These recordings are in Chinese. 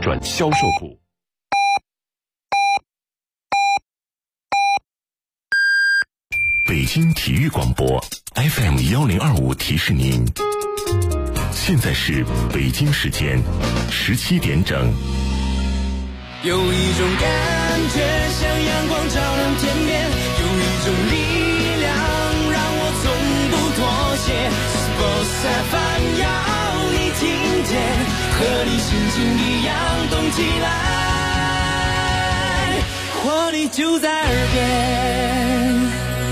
转销售部。北京体育广播 FM1025提示您，现在是北京时间17点整。 有一种感觉像阳光照亮天边，有一种力量让我从不妥协。Sports FM 要你听见，和你心情一样动起来，活力就在耳边。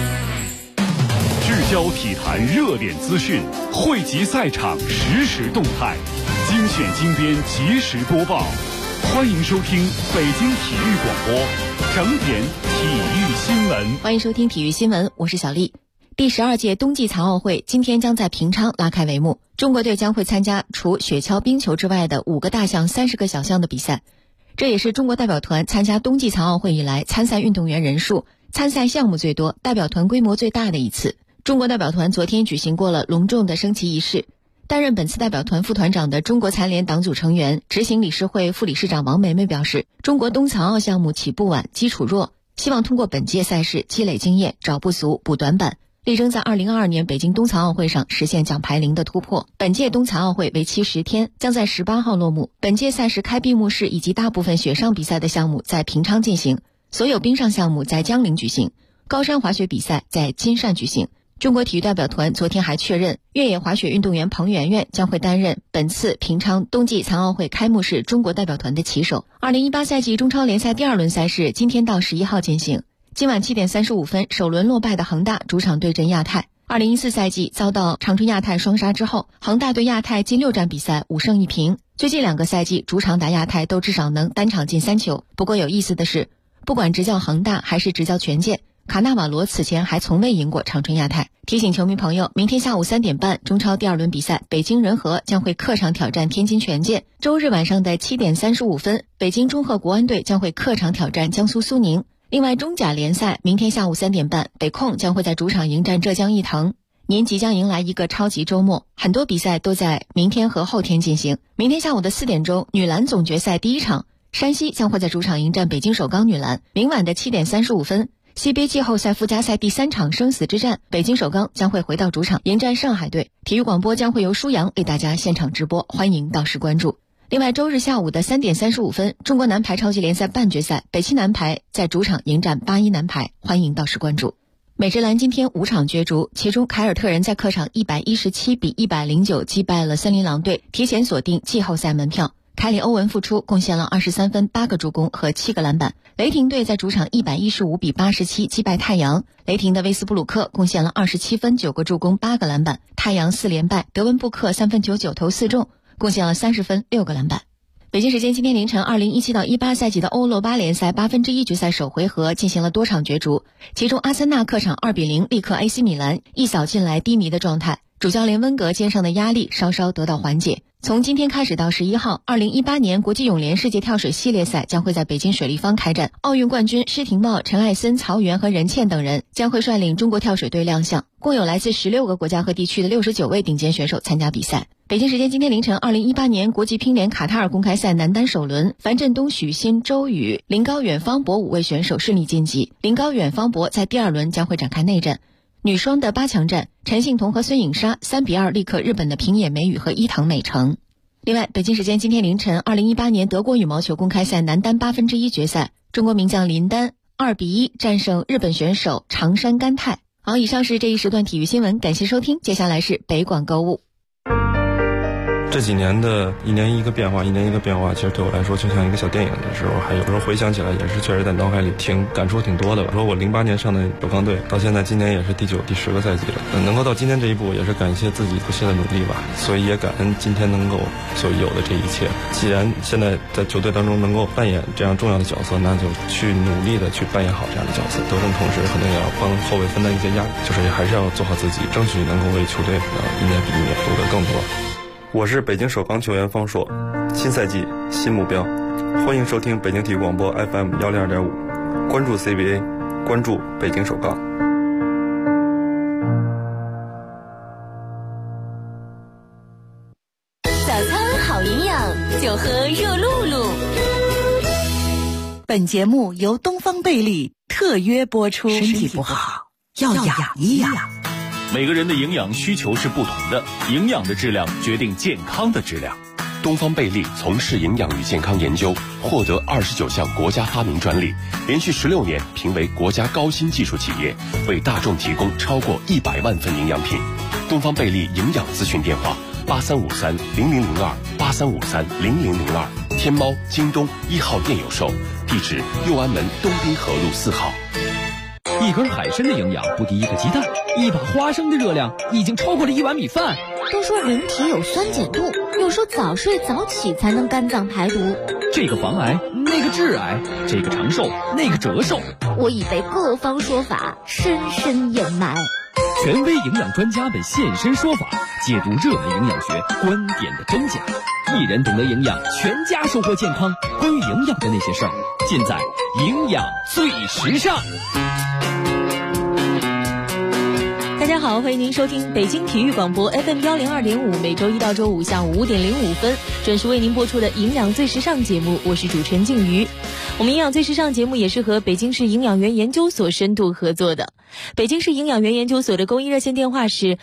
聚焦体坛热点资讯，汇集赛场实时动态，精选精编及时播报。欢迎收听北京体育广播整点体育新闻。 欢迎收听体育新闻，我是小丽。第12届冬季残奥会今天将在平昌拉开帷幕，中国队将会参加除雪橇、冰球之外的5个大项、30个小项的比赛。这也是中国代表团参加冬季残奥会以来参赛运动员人数、参赛项目最多、代表团规模最大的一次。中国代表团昨天举行过了隆重的升旗仪式。担任本次代表团副团长的中国残联党组成员、执行理事会副理事长王梅梅表示，中国冬残奥项目起步晚、基础弱，希望通过本届赛事积累经验，找不足、补短板，力争在2022年北京冬残奥会上实现奖牌零的突破。本届冬残奥会为期10天，将在18号落幕。本届赛事开闭幕式以及大部分雪上比赛的项目在平昌进行，所有冰上项目在江陵举行，高山滑雪比赛在金汕举行。中国体育代表团昨天还确认，越野滑雪运动员彭媛媛将会担任本次平昌冬季残奥会开幕式中国代表团的旗手。2018赛季中超联赛第2轮赛事今天到11号进行。今晚7点35分，首轮落败的恒大主场对阵亚泰。2014赛季遭到长春亚泰双杀之后，恒大对亚泰近6战比赛5胜1平，最近2个赛季主场打亚泰都至少能单场进3球。不过有意思的是，不管执教恒大还是执教权健，卡纳瓦罗此前还从未赢过长春亚泰。提醒球迷朋友，明天下午3点半，中超第2轮比赛，北京人和将会客场挑战天津权健。周日晚上的7点35分，北京中赫国安队将会客场挑战江苏苏宁。另外，中甲联赛明天下午3点半，北控将会在主场迎战浙江毅腾。您即将迎来一个超级周末，很多比赛都在明天和后天进行。明天下午的4点钟，女篮总决赛第1场，山西将会在主场迎战北京首钢女篮。明晚的7点35分，西杯季后赛附加赛第3场生死之战，北京首钢将会回到主场迎战上海队。体育广播将会由舒阳为大家现场直播，欢迎到时关注。另外，周日下午的3点35分，中国男排超级联赛半决赛，北汽男排在主场迎战81男排，欢迎到时关注。美职篮今天5场角逐，其中凯尔特人在客场117比109击败了森林狼队，提前锁定季后赛门票。凯里·欧文复出，贡献了23分、8个助攻和7个篮板。雷霆队在主场115比87击败太阳，雷霆的威斯布鲁克贡献了27分、9个助攻、8个篮板。太阳4连败，德文布克3分9、9投4中，贡献了30分、6个篮板。北京时间今天凌晨，2017到18赛季的欧罗巴联赛1/8决赛首回合进行了多场角逐，其中阿森纳客场2比0力克 AC 米兰，一扫进来低迷的状态，主教练温格肩上的压力稍稍得到缓解。从今天开始到11号，2018年国际泳联世界跳水系列赛将会在北京水立方开展。奥运冠军施廷懋、陈艾森、曹原和任茜等人将会率领中国跳水队亮相，共有来自16个国家和地区的69位顶尖选手参加比赛。北京时间今天凌晨，2018年国际乒联卡塔尔公开赛男单首轮，樊振东、许昕、周宇、林高远、方博5位选手顺利晋级。林高远、方博在第2轮将会展开内战。女双的8强战，陈幸同和孙颖莎3比2力克日本的平野美宇和伊藤美诚。另外，北京时间今天凌晨，2018年德国羽毛球公开赛男单1/8决赛，中国名将林丹2比1战胜日本选手长山干太。好，以上是这一时段体育新闻，感谢收听，接下来是北广购物。 这几年的一年一个变化，其实对我来说就像一个小电影的时候，还有时候回想起来也是确实在脑海里感触挺多的吧。说我08年上的首钢队，到现在今年也是第9、第10个赛季了，能够到今天这一步，也是感谢自己不懈的努力吧。所以也感恩今天能够所有的这一切。既然现在在球队当中能够扮演这样重要的角色，那就去努力的去扮演好这样的角色。得分同时可能也要帮后卫分担一些压力，就是还是要做好自己，争取能够为球队一年比一年夺得更多。我是北京首钢球员方硕，新赛季新目标，欢迎收听北京体育广播 FM102.5，关注 CBA， 关注北京首钢。 早餐好营养，就喝热露露。 本节目由东方贝利特约播出。身体不好要养一养。 每个人的营养需求是不同的，营养的质量决定健康的质量。 东方贝利从事营养与健康研究，获得29项国家发明专利，连续16年评为国家高新技术企业，为大众提供超过100万份营养品。东方贝利营养咨询电话83530002，83530002，天猫、京东1号店有售，地址右安门东滨河路4号。 一根海参的营养不敌一个鸡蛋，一把花生的热量已经超过了1碗米饭。 都说人体有酸碱度，有时候早睡早起才能肝脏排毒。 这个防癌，那个致癌，这个长寿，那个折寿。 我已被各方说法深深掩埋。 权威营养专家们现身说法，解读热门营养学观点的真假。一人懂得营养，全家收获健康。关于营养的那些事儿，尽在营养最时尚。 大家好，欢迎您收听北京体育广播 FM 102.5，每周一到周五下午5点05分准时为您播出的营养最时尚节目，我是主持人静瑜。我们营养最时尚节目也是和北京市营养园研究所深度合作的。北京市营养园研究所的公益热线电话是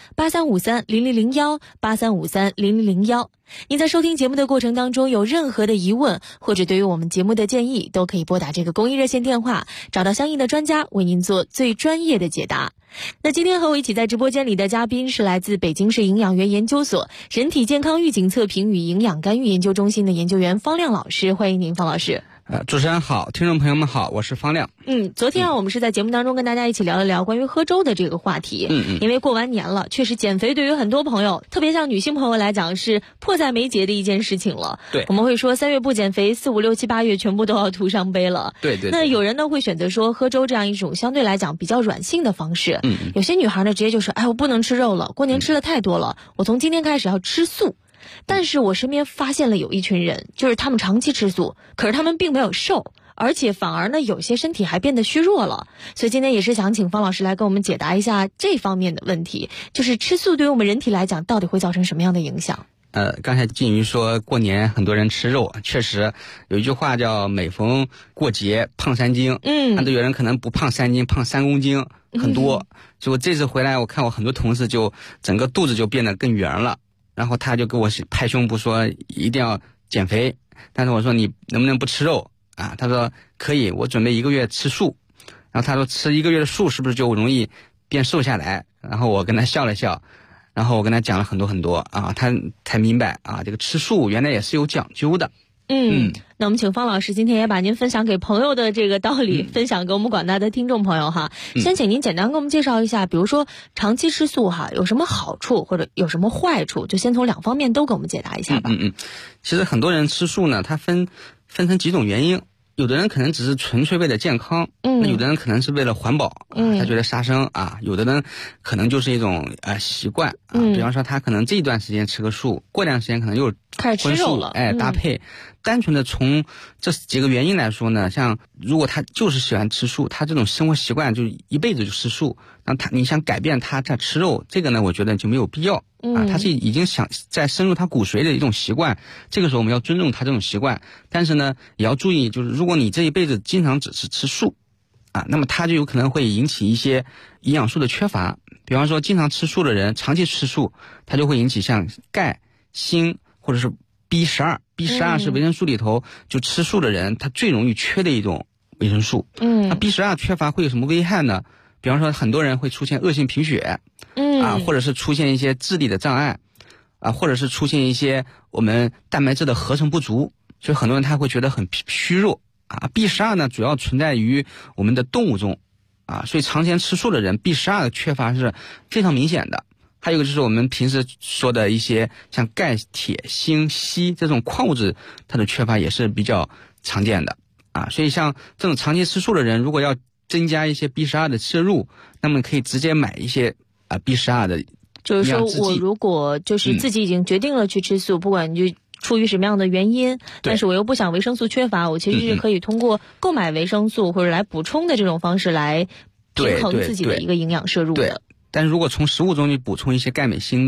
83530001，83530001。您在收听节目的过程当中有任何的疑问，或者对于我们节目的建议，都可以拨打这个公益热线电话，找到相应的专家为您做最专业的解答。那今天和我一起在直播间里的嘉宾是来自北京市营养园研究所人体健康预警测评与营养干预研究中心的研究员方亮老师，欢迎您，方老师。 主持人好，听众朋友们好，我是方亮。 昨天我们是在节目当中跟大家一起聊了聊关于喝粥的这个话题。因为过完年了，确实减肥对于很多朋友，特别像女性朋友来讲是迫在眉睫的一件事情了。 对， 我们会说3月不减肥，4、5、6、7、8月全部都要徒伤悲了。 对。 那有人呢会选择说喝粥这样一种相对来讲比较软性的方式。有些女孩呢直接就说，我不能吃肉了，过年吃了太多了，我从今天开始要吃素。但是我身边发现了有一群人，就是他们长期吃素，可是他们并没有瘦，而且反而呢有些身体还变得虚弱了。所以今天也是想请方老师来跟我们解答一下这方面的问题，就是吃素对于我们人体来讲到底会造成什么样的影响。 刚才静瑜说过年很多人吃肉，确实有一句话叫每逢过节胖3斤。很多有人可能不胖3斤，胖3公斤很多。就我这次回来，我看我很多同事就整个肚子就变得更圆了，然后他就给我拍胸脯说一定要减肥。但是我说你能不能不吃肉啊？他说可以，我准备1个月吃素。然后他说吃1个月的素是不是就容易变瘦下来？然后我跟他笑了笑，然后我跟他讲了很多啊，他才明白啊，这个吃素原来也是有讲究的。 那我们请方老师今天也把您分享给朋友的这个道理分享给我们广大的听众朋友哈。先请您简单给我们介绍一下，比如说长期吃素哈有什么好处或者有什么坏处，就先从2方面都给我们解答一下吧。 其实很多人吃素呢，他分成几种原因。有的人可能只是纯粹为了健康，那有的人可能是为了环保，他觉得杀生啊，有的人可能就是一种习惯啊，比方说他可能这一段时间吃个素，过段时间可能又开始吃肉了， 搭配。单纯的从这几个原因来说呢，像如果他就是喜欢吃素，他这种生活习惯就一辈子就吃素，那你想改变他在吃肉，这个呢我觉得就没有必要啊，他是已经想在深入他骨髓的一种习惯，这个时候我们要尊重他这种习惯，但是呢也要注意，就是如果你这一辈子经常只是吃素啊，那么他就有可能会引起一些营养素的缺乏。比方说经常吃素的人，长期吃素，他就会引起像钙、锌或者是 B12 是维生素里头就吃素的人他最容易缺的一种维生素。那 B12 缺乏会有什么危害呢？比方说很多人会出现恶性贫血，或者是出现一些智力的障碍，或者是出现一些我们蛋白质的合成不足，所以很多人他会觉得很虚弱啊。B12 呢主要存在于我们的动物中啊，所以常年吃素的人 B12 的缺乏是非常明显的。还有一个就是我们平时说的一些像钙、铁、锌、硒这种矿物质，它的缺乏也是比较常见的啊。所以像这种长期吃素的人，如果要增加一些 B12 的摄入，那么可以直接买一些B12 的营养制剂。 就是说我如果就是自己已经决定了去吃素，不管你就出于什么样的原因，但是我又不想维生素缺乏，我其实是可以通过购买维生素或者来补充的这种方式来平衡自己的一个营养摄入的。 但是如果从食物中去补充一些钙镁锌的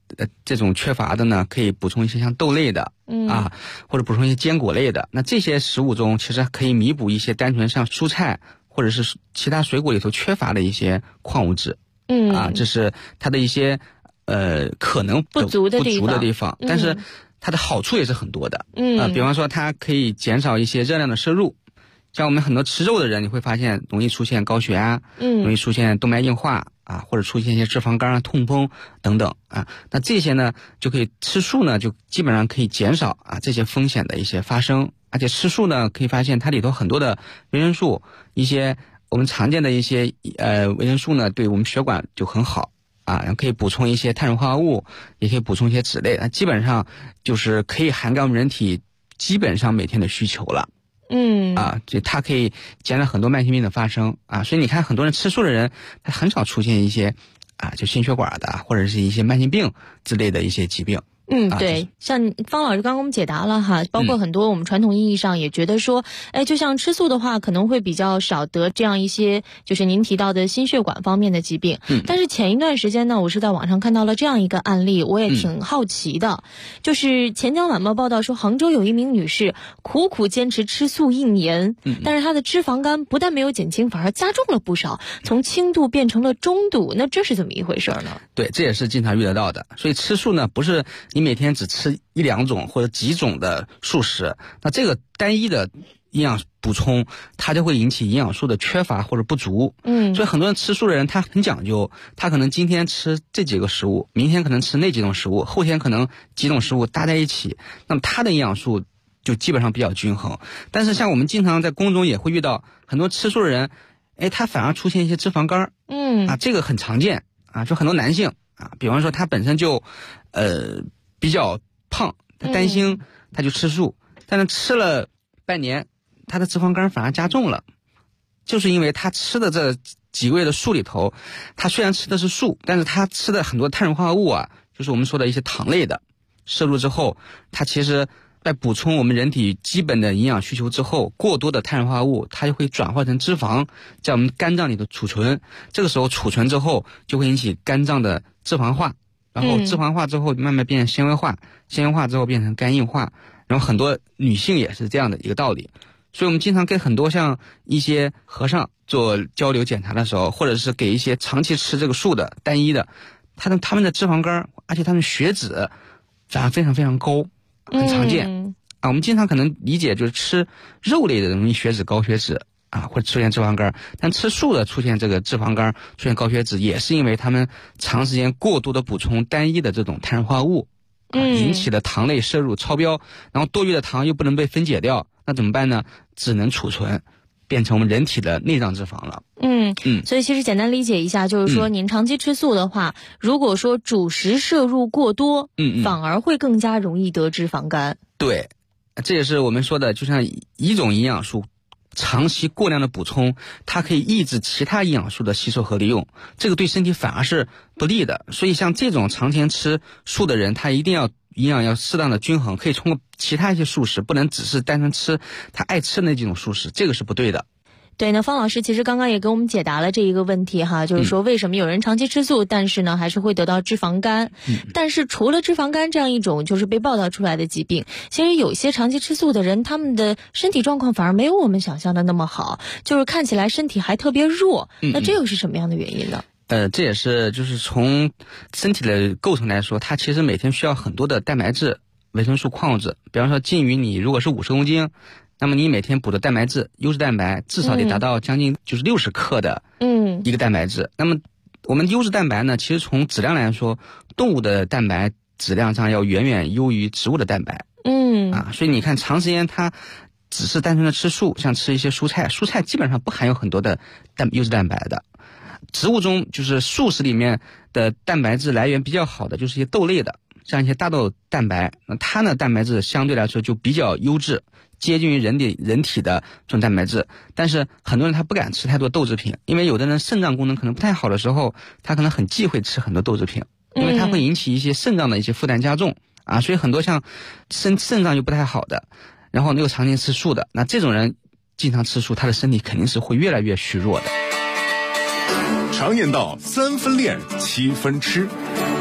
这种缺乏的呢，可以补充一些像豆类的，或者补充一些坚果类的。那这些食物中其实可以弥补一些单纯像蔬菜或者是其他水果里头缺乏的一些矿物质。这是它的一些可能不足的地方，但是它的好处也是很多的。比方说它可以减少一些热量的摄入。像我们很多吃肉的人，你会发现容易出现高血压，容易出现动脉硬化或者出现一些脂肪肝痛风等等那这些呢就可以吃素呢，就基本上可以减少这些风险的一些发生。而且吃素呢，可以发现它里头很多的维生素，一些我们常见的一些维生素呢，对我们血管就很好然后可以补充一些碳水化合物，也可以补充一些脂类，基本上就是可以涵盖我们人体基本上每天的需求了。就它可以减少很多慢性病的发生所以你看很多人吃素的人，他很少出现一些就心血管的或者是一些慢性病之类的一些疾病。 对，像方老师刚刚我们解答了包括很多我们传统意义上也觉得说，就像吃素的话，可能会比较少得这样一些就是您提到的心血管方面的疾病。但是前一段时间呢，我是在网上看到了这样一个案例，我也挺好奇的，就是钱江晚报报道说，杭州有一名女士苦苦坚持吃素1年，但是她的脂肪肝不但没有减轻，反而加重了不少，从轻度变成了中度。那这是怎么一回事呢？ 对，这也是经常遇得到的。所以吃素呢，不是你每天只吃1-2种或者几种的素食，那这个单一的营养补充，它就会引起营养素的缺乏或者不足。所以很多人吃素的人，他很讲究，他可能今天吃这几个食物，明天可能吃那几种食物，后天可能几种食物搭在一起，那么他的营养素就基本上比较均衡。但是像我们经常在宫中也会遇到很多吃素的人，他反而出现一些脂肪肝。这个很常见就很多男性比方说他本身就比较胖，他担心他就吃素，但是吃了半年，他的脂肪肝反而加重了，就是因为他吃的这几个月的素里头，他虽然吃的是素，但是他吃的很多碳水化合物就是我们说的一些糖类的摄入之后，他其实在补充我们人体基本的营养需求之后，过多的碳水化合物它就会转化成脂肪，在我们肝脏里头储存，这个时候储存之后就会引起肝脏的脂肪化，然后脂肪化之后慢慢变成纤维化，纤维化之后变成肝硬化，然后很多女性也是这样的一个道理。所以我们经常跟很多像一些和尚做交流检查的时候，或者是给一些长期吃这个素的单一的，他们的脂肪肝，而且他们血脂反而非常非常高，很常见我们经常可能理解就是吃肉类的容易血脂高血脂会出现脂肪肝，但吃素的出现这个脂肪肝出现高血脂，也是因为他们长时间过度的补充单一的这种碳水化合物引起的糖类摄入超标，然后多余的糖又不能被分解掉，那怎么办呢？只能储存，变成我们人体的内脏脂肪了。 所以其实简单理解一下，就是说您长期吃素的话，如果说主食摄入过多，反而会更加容易得脂肪肝。 对，这也是我们说的，就像一种营养素长期过量的补充，它可以抑制其他营养素的吸收和利用，这个对身体反而是不利的。所以像这种常年吃素的人，他一定要营养要适当的均衡，可以通过其他一些素食，不能只是单纯吃他爱吃的那几种素食，这个是不对的。 对，那方老师其实刚刚也给我们解答了这一个问题就是说为什么有人长期吃素，但是呢还是会得到脂肪肝。但是除了脂肪肝这样一种就是被报道出来的疾病，其实有些长期吃素的人，他们的身体状况反而没有我们想象的那么好，就是看起来身体还特别弱。那这又是什么样的原因呢？ 这也是就是从身体的构成来说，它其实每天需要很多的蛋白质、维生素、矿物质。比方说金鱼，你如果是50公斤，那么你每天补的蛋白质、优质蛋白至少得达到将近就是60克的一个蛋白质。那么我们优质蛋白呢，其实从质量来说，动物的蛋白质量上要远远优于植物的蛋白。所以你看长时间它只是单纯的吃素，像吃一些蔬菜基本上不含有很多的优质蛋白的。植物中就是素食里面的蛋白质来源比较好的就是一些豆类的，像一些大豆蛋白，那它呢蛋白质相对来说就比较优质，接近于人体的这种蛋白质。但是很多人他不敢吃太多豆制品，因为有的人肾脏功能可能不太好的时候，他可能很忌讳吃很多豆制品，因为它会引起一些肾脏的一些负担加重所以很多像肾脏又不太好的，然后又常年吃素的，那这种人经常吃素，他的身体肯定是会越来越虚弱的。 常言道3分练7分吃，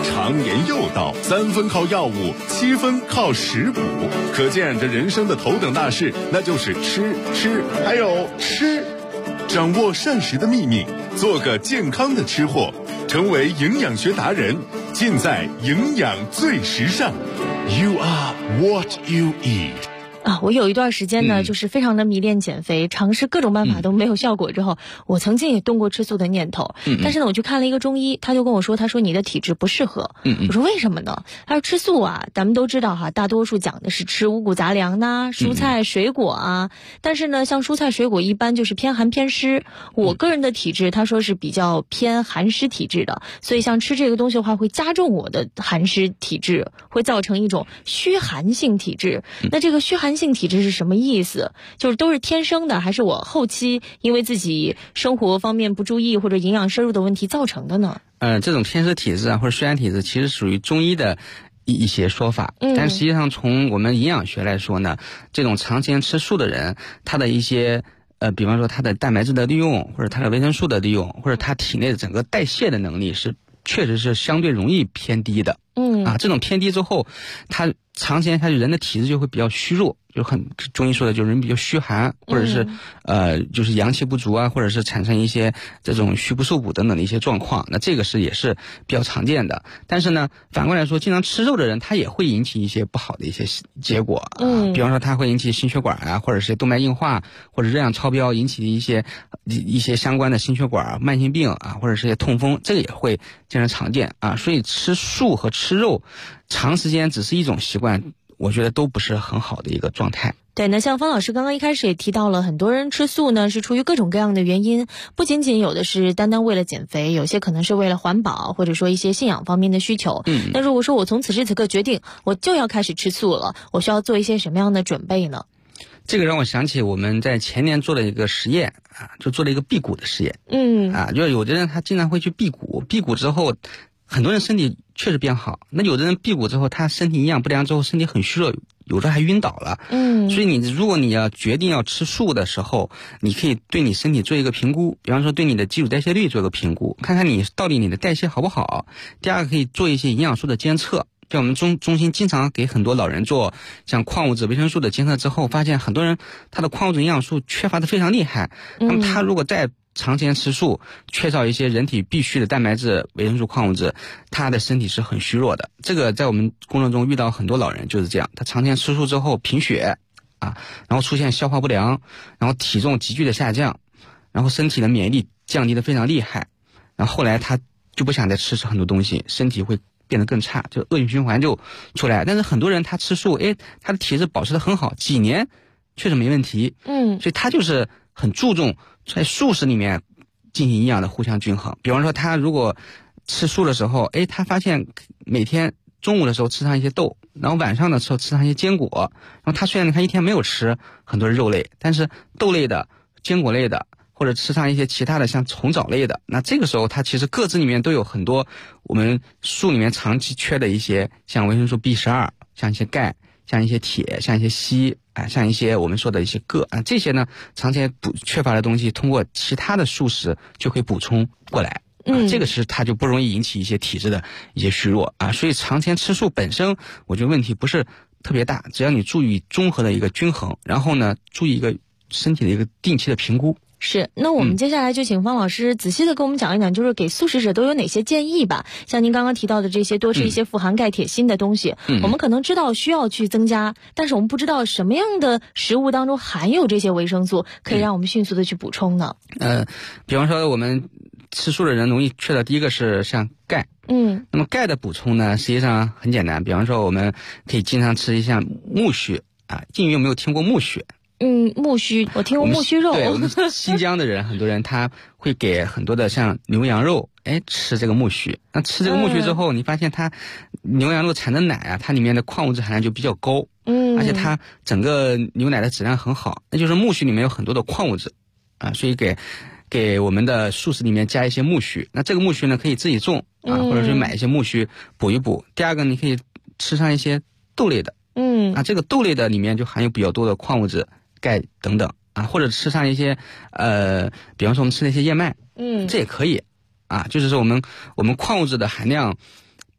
常言又道，3分靠药物，7分靠食补。可见这人生的头等大事，那就是吃，还有吃。掌握膳食的秘密，做个健康的吃货，成为营养学达人，尽在营养最时尚。You are what you eat。 我有一段时间呢，就是非常的迷恋减肥，尝试各种办法都没有效果之后，我曾经也动过吃素的念头。但是呢，我去看了一个中医，他就跟我说，他说你的体质不适合。我说为什么呢？他说吃素啊，咱们都知道哈，大多数讲的是吃五谷杂粮呐、蔬菜水果啊。但是呢，像蔬菜水果一般就是偏寒偏湿，我个人的体质他说是比较偏寒湿体质的，所以像吃这个东西的话，会加重我的寒湿体质，会造成一种虚寒性体质。那这个虚寒性体质是什么意思？就是都是天生的，还是我后期因为自己生活方面不注意或者营养摄入的问题造成的呢？ 这种偏湿体质啊，或者虚寒体质，其实属于中医的一些说法。但实际上从我们营养学来说呢，这种长时间吃素的人，他的一些比方说他的蛋白质的利用，或者他的维生素的利用，或者他体内的整个代谢的能力确实是相对容易偏低的。这种偏低之后，他长时间下去人的体质就会比较虚弱，就很中医说的就是人比较虚寒，或者是就是阳气不足啊，或者是产生一些这种虚不受补等等的一些状况。那这个也是比较常见的。但是呢，反过来说，经常吃肉的人他也会引起一些不好的一些结果。比方说他会引起心血管啊，或者是动脉硬化，或者热量超标引起的一些相关的心血管慢性病啊，或者是一些痛风，这个也会经常常见啊。所以吃素和吃肉长时间只是一种习惯，我觉得都不是很好的一个状态。 对，那像方老师刚刚一开始也提到了，很多人吃素呢是出于各种各样的原因，不仅仅有的是单单为了减肥，有些可能是为了环保，或者说一些信仰方面的需求。那如果说我从此时此刻决定我就要开始吃素了，我需要做一些什么样的准备呢？ 这个让我想起我们在前年做了一个实验就做了一个辟谷的实验。就是有的人他经常会去辟谷，辟谷之后很多人身体确实变好，那有的人辟谷之后他身体营养不良之后身体很虚弱，有的还晕倒了。所以如果你要决定要吃素的时候，你可以对你身体做一个评估，比方说对你的基础代谢率做一个评估，看看你到底你的代谢好不好。第二个可以做一些营养素的监测，像我们中心经常给很多老人做像矿物质维生素的监测之后，发现很多人他的矿物质营养素缺乏的非常厉害。那么他如果再长时间吃素，缺少一些人体必需的蛋白质、维生素、矿物质，他的身体是很虚弱的。这个在我们工作中遇到很多老人就是这样，他长时间吃素之后贫血然后出现消化不良，然后体重急剧的下降，然后身体的免疫力降低的非常厉害，然后后来他就不想再吃很多东西，身体会变得更差，就恶性循环就出来。但是很多人他吃素，他的体质保持得很好，几年确实没问题。所以他就是很注重在素食里面进行营养的互相均衡。比方说他如果吃素的时候，他发现每天中午的时候吃上一些豆，然后晚上的时候吃上一些坚果，然后他虽然你看一天没有吃很多肉类，但是豆类的、坚果类的，或者吃上一些其他的像红枣类的，那这个时候它其实各自里面都有很多我们素里面长期缺的一些，像维生素 B12， 像一些钙，像一些铁，像一些硒像一些我们说的一些铬这些呢长期缺乏的东西，通过其他的素食就可以补充过来。这个是它就不容易引起一些体质的一些虚弱所以长期吃素本身我觉得问题不是特别大，只要你注意综合的一个均衡，然后呢注意一个身体的一个定期的评估。 是，那我们接下来就请方老师仔细的跟我们讲一讲，就是给素食者都有哪些建议吧。像您刚刚提到的这些多是一些富含钙铁锌的东西，我们可能知道需要去增加，但是我们不知道什么样的食物当中含有这些维生素可以让我们迅速的去补充呢？ 比方说我们吃素的人容易缺的第一个是像钙。那么钙的补充呢实际上很简单，比方说我们可以经常吃一下苜蓿静瑜有没有听过苜蓿？ 苜蓿我听过苜蓿肉。 对，我们新疆的人很多人他会给很多的像牛羊肉吃这个苜蓿。那吃这个苜蓿之后你发现它牛羊肉产的奶它里面的矿物质含量就比较高。而且它整个牛奶的质量很好，那就是苜蓿里面有很多的矿物质所以给我们的素食里面加一些苜蓿。那这个苜蓿呢可以自己种或者是买一些苜蓿补一补。第二个你可以吃上一些豆类的。这个豆类的里面就含有比较多的矿物质、钙等等或者吃上一些比方说我们吃那些燕麦这也可以就是说我们矿物质的含量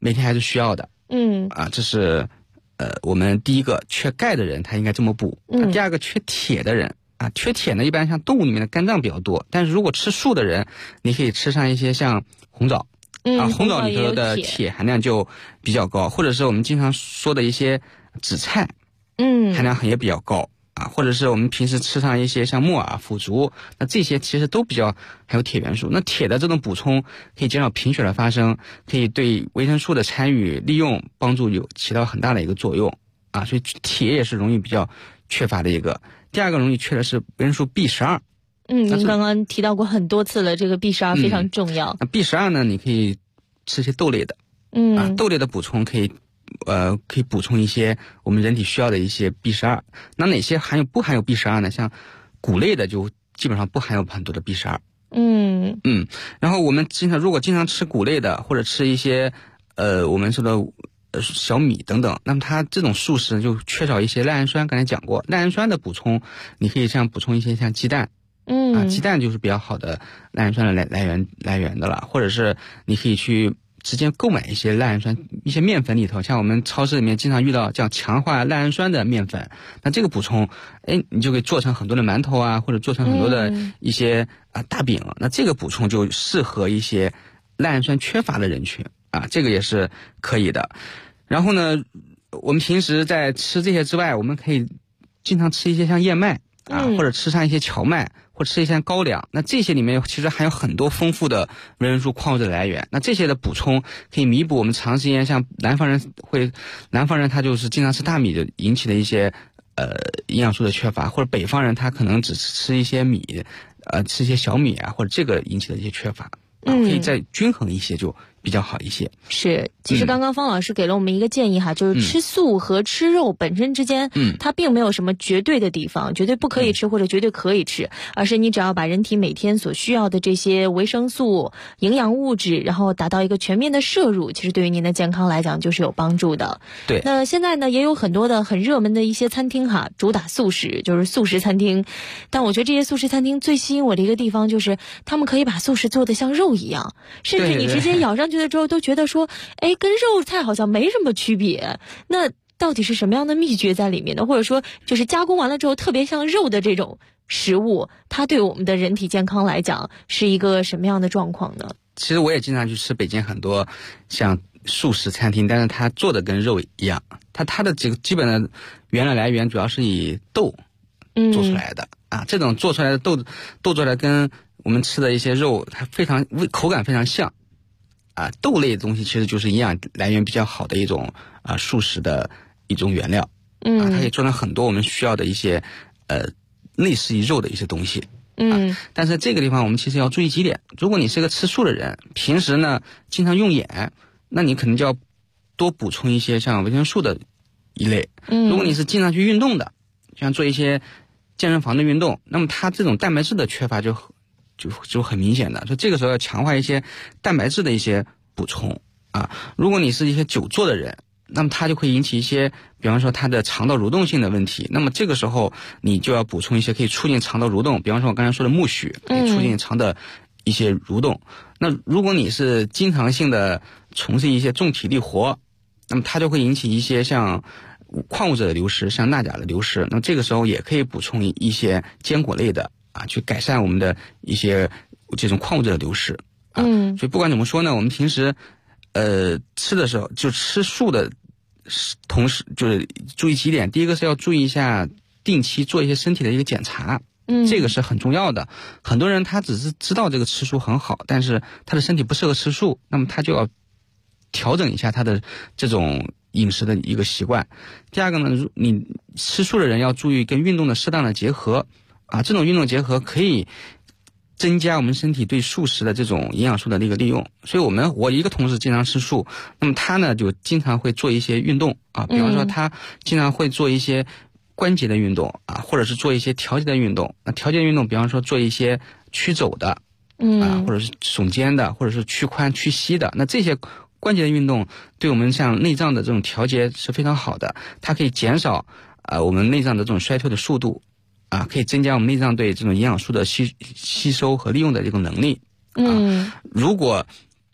每天还是需要的。这是我们第一个缺钙的人他应该这么补。第二个缺铁的人缺铁呢，一般像动物里面的肝脏比较多，但是如果吃素的人，你可以吃上一些像红枣。红枣里头的铁含量就比较高，或者是我们经常说的一些紫菜，含量也比较高或者是我们平时吃上一些像木耳、腐竹，那这些其实都比较含有铁元素。那铁的这种补充可以减少贫血的发生，可以对维生素的参与利用帮助有起到很大的一个作用所以铁也是容易比较缺乏的一个。第二个容易缺的是维生素 B12。 您刚刚提到过很多次了，这个 B12 非常重要。 那 B12 呢，你可以吃些豆类的，豆类的补充可以补充一些我们人体需要的一些 B12。那哪些不含有 B12 呢？像谷类的就基本上不含有很多的 B12。然后我们如果经常吃谷类的，或者吃一些我们说的小米等等，那么它这种素食就缺少一些赖氨酸。刚才讲过，赖氨酸的补充，你可以补充一些像鸡蛋。鸡蛋就是比较好的赖氨酸的来源的了，或者是你可以去直接购买一些赖氨酸，一些面粉里头，像我们超市里面经常遇到这样强化赖氨酸的面粉，那这个补充，你就可以做成很多的馒头或者做成很多的一些大饼，那这个补充就适合一些赖氨酸缺乏的人群这个也是可以的。然后呢，我们平时在吃这些之外，我们可以经常吃一些像燕麦或者吃上一些荞麦，或者吃一些高粱，那这些里面其实含有很多丰富的维生素、矿物质的来源。那这些的补充可以弥补我们长时间像南方人他就是经常吃大米的引起的一些营养素的缺乏，或者北方人他可能只吃一些米，吃一些小米或者这个引起的一些缺乏可以再均衡一些就比较好一些。 是，其实刚刚方老师给了我们一个建议就是吃素和吃肉本身之间，它并没有什么绝对的地方，绝对不可以吃或者绝对可以吃，而是你只要把人体每天所需要的这些维生素、营养物质，然后达到一个全面的摄入，其实对于您的健康来讲就是有帮助的。 对。 那现在呢，也有很多的很热门的一些餐厅主打素食，就是素食餐厅。但我觉得这些素食餐厅最吸引我的一个地方就是他们可以把素食做得像肉一样，甚至你直接咬上去的之后都觉得说，跟肉菜好像没什么区别。那到底是什么样的秘诀在里面呢？或者说就是加工完了之后特别像肉的这种食物，它对我们的人体健康来讲是一个什么样的状况呢？ 其实我也经常去吃北京很多像素食餐厅，但是它做的跟肉一样，它的几个基本的原料来源主要是以豆做出来的这种做出来的豆做出来跟我们吃的一些肉它口感非常像豆类的东西其实就是营养来源比较好的一种素食的一种原料它可以做成很多我们需要的一些类似于肉的一些东西但是这个地方我们其实要注意几点。如果你是个吃素的人，平时呢经常用眼，那你可能就要多补充一些像维生素的一类如果你是经常去运动的，像做一些健身房的运动，那么它这种蛋白质的缺乏就很明显的，所以这个时候要强化一些蛋白质的一些补充如果你是一些久坐的人，那么它就会引起一些比方说它的肠道蠕动性的问题，那么这个时候你就要补充一些可以促进肠道蠕动，比方说我刚才说的苜蓿可以促进肠的一些蠕动那如果你是经常性的从事一些重体力活，那么它就会引起一些像矿物质的流失，像钠钾的流失，那么这个时候也可以补充一些坚果类的去改善我们的一些这种矿物质的流失所以不管怎么说呢，我们平时吃的时候就吃素的同时就是注意几点。第一个是要注意一下定期做一些身体的一个检查这个是很重要的。很多人他只是知道这个吃素很好，但是他的身体不适合吃素，那么他就要调整一下他的这种饮食的一个习惯。第二个呢，你吃素的人要注意跟运动的适当的结合这种运动结合可以增加我们身体对素食的这种营养素的一个利用。所以我一个同事经常吃素，那么他呢就经常会做一些运动比方说他经常会做一些关节的运动或者是做一些调节的运动。那调节运动比方说做一些曲肘的或者是耸肩的，或者是屈髋屈膝的，那这些关节的运动对我们像内脏的这种调节是非常好的，它可以减少我们内脏的这种衰退的速度可以增加我们内脏对这种营养素的吸收和利用的这个能力如果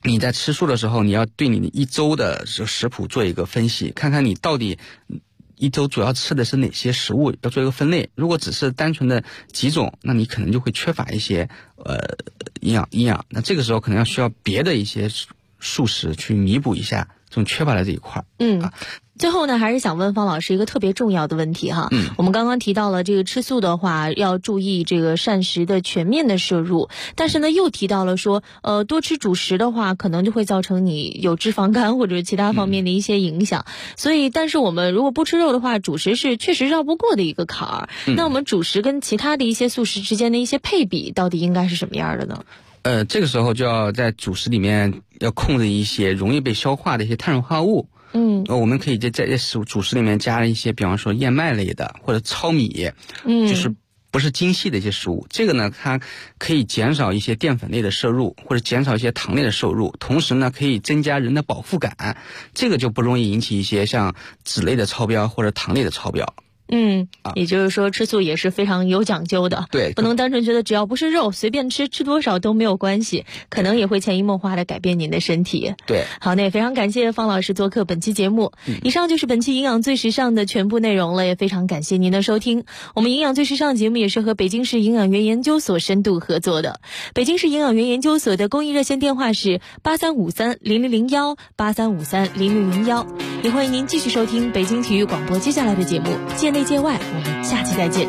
你在吃素的时候，你要对你一周的食谱做一个分析，看看你到底一周主要吃的是哪些食物，要做一个分类。如果只是单纯的几种，那你可能就会缺乏一些营养。那这个时候可能需要别的一些素食去弥补一下这种缺乏的这一块。 最后呢，还是想问方老师一个特别重要的问题哈。我们刚刚提到了这个吃素的话，要注意这个膳食的全面的摄入，但是呢，又提到了说，多吃主食的话，可能就会造成你有脂肪肝或者其他方面的一些影响。所以，但是我们如果不吃肉的话，主食是确实绕不过的一个坎儿。那我们主食跟其他的一些素食之间的一些配比，到底应该是什么样的呢？ 这个时候就要在主食里面要控制一些容易被消化的一些碳水化合物。我们可以在主食里面加一些，比方说燕麦类的或者糙米，就是不是精细的一些食物。这个呢，它可以减少一些淀粉类的摄入，或者减少一些糖类的摄入，同时呢，可以增加人的饱腹感，这个就不容易引起一些像脂类的超标或者糖类的超标。 也就是说吃素也是非常有讲究的， 对， 不能单纯觉得只要不是肉随便吃多少都没有关系，可能也会潜移默化的改变您的身体。 对， 好，那也非常感谢方老师做客本期节目。以上就是本期营养最时尚的全部内容了，也非常感谢您的收听。我们营养最时尚节目也是和北京市营养院研究所深度合作的。北京市营养院研究所的公益热线电话是83530001 83530001，也欢迎您继续收听北京体育广播接下来的节目，界内界外，我们下期再见。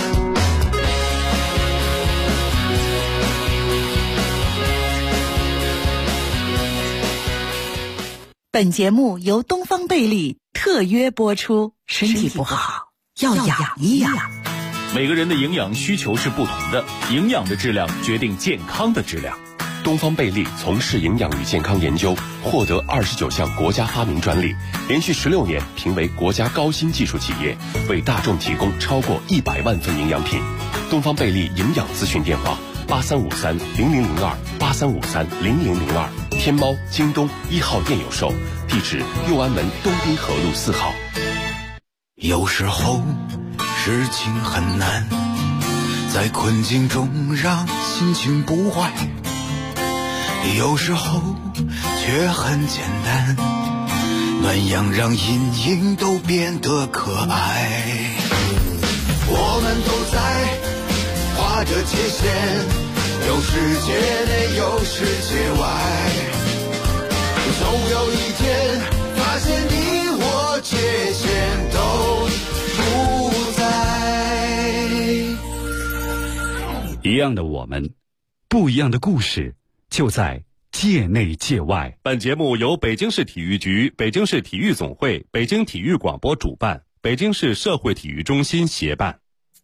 本节目由东方贝利特约播出，身体不好要养一养。 每个人的营养需求是不同的，营养的质量决定健康的质量。 东方贝利从事营养与健康研究，获得29项国家发明专利，连续16年评为国家高新技术企业，为大众提供超过100万份营养品。东方贝利营养咨询电话：83530002 83530002，天猫、京东1号店有售，地址右安门东滨河路4号。 有时候事情很难，在困境中让心情不坏，有时候却很简单，暖阳让阴影都变得可爱。我们都在划着界限，有世界内有世界外，总有一天发现你我界限都不在。 一样的我们，不一样的故事，就在界内界外。本节目由北京市体育局、北京市体育总会、北京体育广播主办，北京市社会体育中心协办。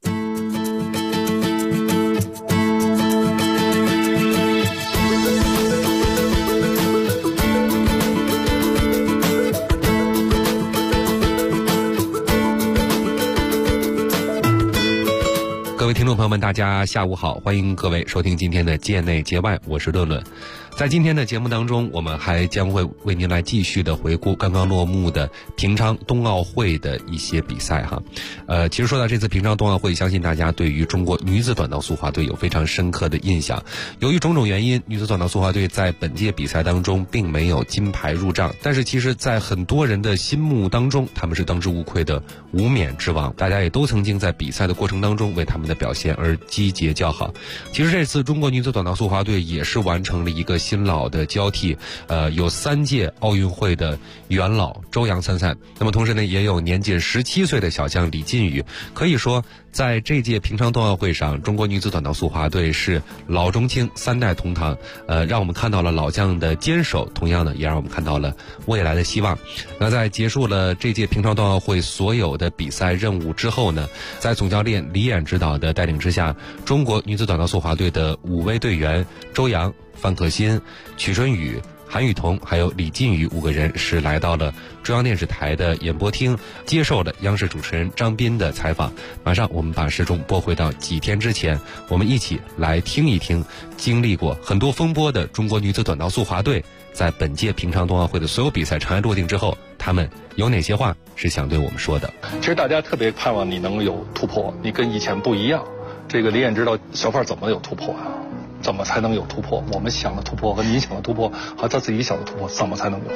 各位听众朋友们，大家下午好，欢迎各位收听今天的界内界外，我是论论。在今天的节目当中，我们还将会为您来继续的回顾刚刚落幕的平昌冬奥会的一些比赛哈。其实说到这次平昌冬奥会，相信大家对于中国女子短道速滑队有非常深刻的印象。由于种种原因，女子短道速滑队在本届比赛当中并没有金牌入账，但是其实在很多人的心目当中，他们是当之无愧的无冕之王，大家也都曾经在比赛的过程当中为他们的表现而击节叫好。其实这次中国女子短道速滑队也是完成了一个新老的交替，有3届奥运会的元老周洋参赛，那么同时呢也有年仅17岁的小将李金宇。可以说在这届平昌冬奥会上，中国女子短道速滑队是老中青3代同堂，让我们看到了老将的坚守，同样的也让我们看到了未来的希望。那在结束了这届平昌冬奥会所有的比赛任务之后呢，在总教练李岩指导的带领之下，中国女子短道速滑队的5位队员周洋、范可新、曲春雨、韩雨桐还有李金宇5个人是来到了中央电视台的演播厅，接受了央视主持人张斌的采访。马上我们把时钟拨回到几天之前，我们一起来听一听经历过很多风波的中国女子短道速滑队在本届平昌冬奥会的所有比赛尘埃落定之后，他们有哪些话是想对我们说的。 其实大家特别盼望你能有突破，你跟以前不一样。这个李岩知道小范怎么有突破啊？ 怎么才能有突破？我们想的突破和您想的突破和他自己想的突破，怎么才能有？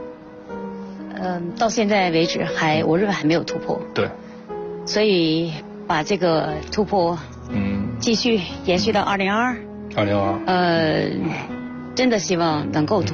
到现在为止我认为还没有突破。 对。 所以把这个突破，继续延续到2022。 2022。 真的希望能够突